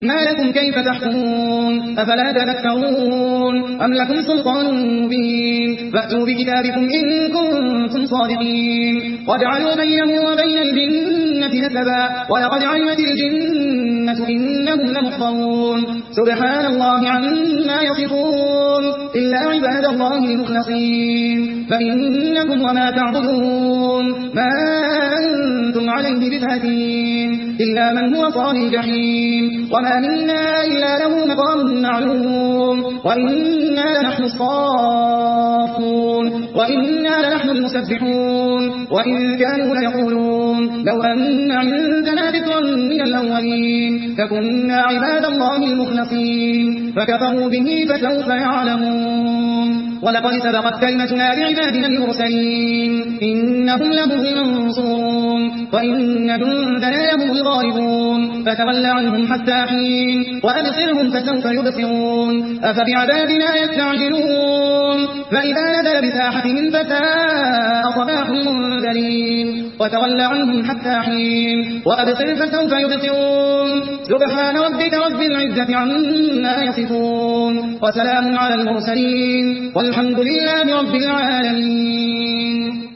ما لكم كيف تحكمون أفلا تذكرون أم لكم سلطان مبين فأتوا بكتابكم إن كنتم صادقين وجعلوا بينه وبين الجنة نسبا ولقد علمت الجنة إنهم لمحضرون سبحان الله عما يصفون إلا عباد الله المخلصين فإنكم وما تعبدون ما أنتم عليه بفاتين إلا من هو صال الجحيم وما منا إلا له مقام معلوم وإنا لنحن الصافون وإنا لنحن المسبحون وإن كانوا ليقولون لو أن عندنا ذكرا من الأولين فكنا عباد الله المخلصين فكفروا به فسوف يعلمون ولقد سبقت كلمتنا لعبادنا المرسلين إنهم لهم المنصورون وإن جندنا لهم الغالبون فتول عنهم حتى حين وأبصرهم فسوف يبصرون أفبعذابنا يستعجلون فإذا نزل بساحتهم فساء صباح المنذرين وتول عنهم حتى حين وأبصر فسوف يبصرون سبحان ربك رب العزة عما يصفون وسلام على المرسلين والحمد لله رب العالمين.